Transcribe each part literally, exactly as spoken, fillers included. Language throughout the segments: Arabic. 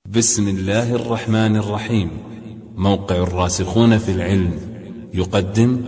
بسم الله الرحمن الرحيم. موقع الراسخون في العلم يقدم.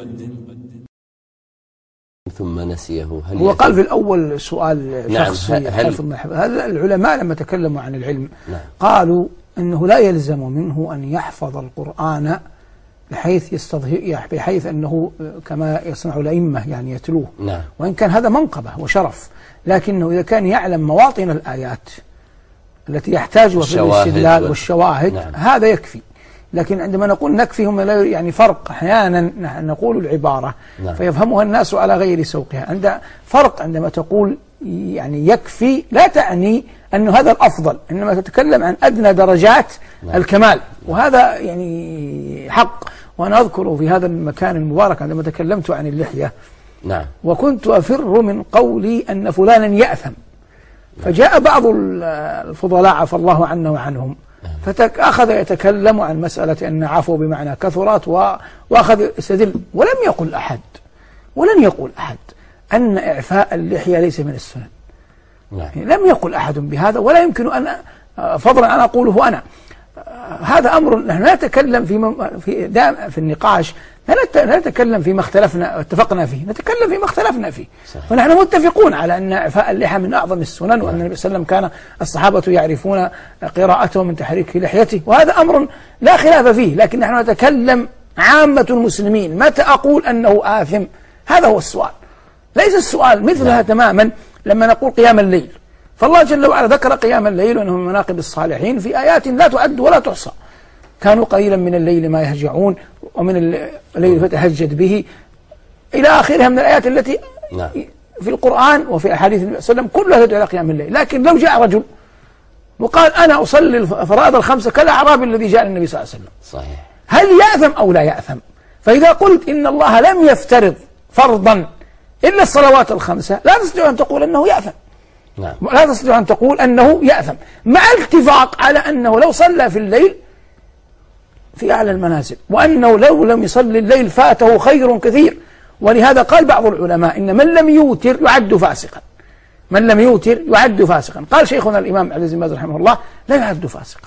ثم نسيه. هل هو قال في الأول سؤال شخصي. نعم. هل, هل العلماء لما تكلموا عن العلم نعم. قالوا أنه لا يلزم منه أن يحفظ القرآن بحيث يستظهر بحيث أنه كما يصنع الأئمة يعني يتلوه، نعم. وإن كان هذا منقبة وشرف، لكنه إذا كان يعلم مواطن الآيات التي يحتاجها في الاستدلال والشواهد، نعم. هذا يكفي. لكن عندما نقول نكفي هم لا يعني فرق، أحيانا نقول العبارة، نعم. فيفهمها الناس على غير سوقها. عند فرق عندما تقول يعني يكفي لا تعني أنه هذا الأفضل، إنما تتكلم عن أدنى درجات، نعم. الكمال، وهذا يعني حق. وأنا أذكر في هذا المكان المبارك عندما تكلمت عن اللحية، نعم. وكنت أفر من قولي أن فلانا يأثم، فجاء بعض الفضلاء عفى الله عنا وعنهم فأخذ يتكلم عن مسألة أن عفو بمعنى كثرات، وأخذ يستدل، ولم يقل أحد ولن يقول أحد أن إعفاء اللحية ليس من السنن، يعني لم يقل أحد بهذا، ولا يمكن أن فضلا أن أقوله أنا. هذا أمر نحن لا نتكلم في في في النقاش، لا نتكلم فيما اختلفنا اتفقنا فيه، نتكلم فيما اختلفنا فيه. صحيح. ونحن متفقون على أن إعفاء اللحى من أعظم السنن، وأن النبي صلى الله عليه وسلم كان الصحابة يعرفون قراءته من تحريك لحيته، وهذا أمر لا خلاف فيه. لكن نحن نتكلم عامة المسلمين، متى أقول أنه آثم؟ هذا هو السؤال، ليس السؤال مثلها تماما لما نقول قيام الليل. فالله جل وعلا ذكر قيام الليل وأنه من مناقب الصالحين في آيات لا تعد ولا تحصى. كانوا قليلا من الليل ما يهجعون، ومن الليل فتهجد به، إلى آخرها من الآيات التي نعم. في القرآن وفي أحاديث النبي صلى الله عليه وسلم كلها تدعو إلى قيام الليل. لكن لو جاء رجل وقال أنا أصلي الفرائض الخمسة كالأعرابي الذي جاء للنبي صلى الله عليه وسلم، صحيح. هل يأثم أو لا يأثم؟ فإذا قلت إن الله لم يفترض فرضا إلا الصلوات الخمسة، لا تستطيع أن تقول أنه يأثم، نعم. لا تستطيع أن تقول أنه يأثم، مع الاتفاق على أنه لو صلى في الليل في أعلى المنازل، وأنه لو لم يصلي الليل فاته خير كثير. ولهذا قال بعض العلماء إن من لم يوتر يعد فاسقا، من لم يوتر يعد فاسقا. قال شيخنا الإمام عبد العزيز بن باز رحمه الله لا يعد فاسقا،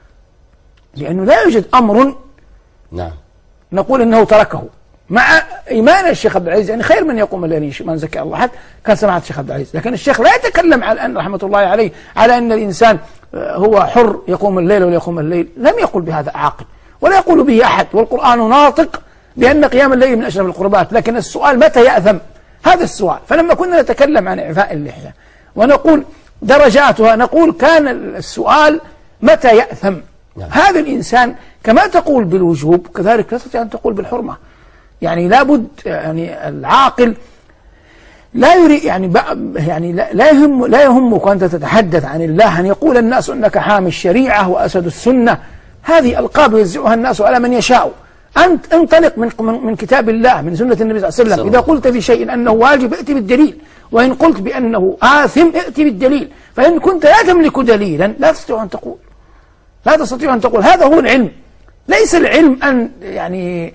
لأنه لا يوجد أمر نعم نقول إنه تركه، مع إيمان الشيخ عبد العزيز يعني خير من يقوم الليل، من زكى الله أحد كان سمعت الشيخ عبد العزيز. لكن الشيخ لا يتكلم على أن رحمة الله عليه على أن الإنسان هو حر يقوم الليل ولا يقوم الليل، لم يقل بهذا عاقل ولا يقول به أحد، والقرآن ناطق بأن قيام الليل من أشرف القربات. لكن السؤال متى يأثم؟ هذا السؤال. فلما كنا نتكلم عن إعفاء اللحية ونقول درجاتها، نقول كان السؤال متى يأثم. نعم. هذا الإنسان كما تقول بالوجوب كذلك لا تستطيع أن تقول بالحرمة، يعني لابد يعني العاقل لا يريد يعني يعني لا يهم لا يهمك وأنت تتحدث عن الله أن يقول الناس أنك حامي الشريعة وأسد السنة، هذه ألقاب يوزعها الناس على من يشاء. أنت انطلق من من كتاب الله، من سنة النبي صلى الله عليه وسلم. إذا قلت في شيء أنه واجب ائت بالدليل، وإن قلت بأنه آثم ائت بالدليل. فإن كنت لا تملك دليلا لا تستطيع أن تقول لا تستطيع أن تقول هذا هو العلم. ليس العلم أن يعني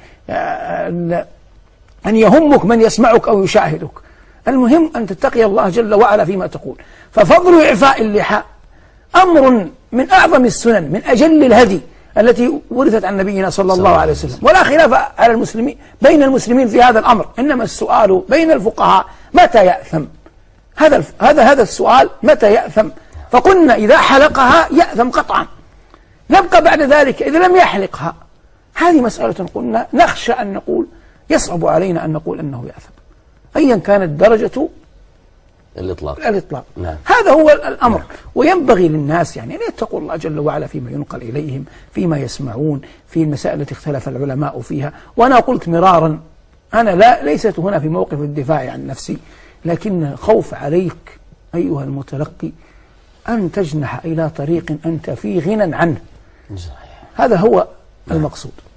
أن يهمك من يسمعك أو يشاهدك، المهم أن تتقي الله جل وعلا فيما تقول. ففضل إعفاء اللحى أمر من أعظم السنن، من أجل الهدي التي ورثت عن نبينا صلى الله عليه وسلم، ولا خلاف على المسلمين بين المسلمين في هذا الأمر. إنما السؤال بين الفقهاء متى يأثم؟ هذا هذا هذا السؤال متى يأثم؟ فقلنا إذا حلقها يأثم قطعا. نبقى بعد ذلك إذا لم يحلقها، هذه مسألة قلنا نخشى أن نقول يصعب علينا أن نقول أنه يأثم أيا كانت درجة الإطلاق. الإطلاق. نعم. هذا هو الأمر. نعم. وينبغي للناس يعني أن يتقوا الله جل وعلا فيما ينقل إليهم، فيما يسمعون، في المسائل التي اختلف العلماء فيها. وأنا قلت مرارا أنا لا ليست هنا في موقف الدفاع عن نفسي، لكن خوف عليك أيها المتلقي أن تجنح إلى طريق أنت في غنى عنه. هذا هو المقصود.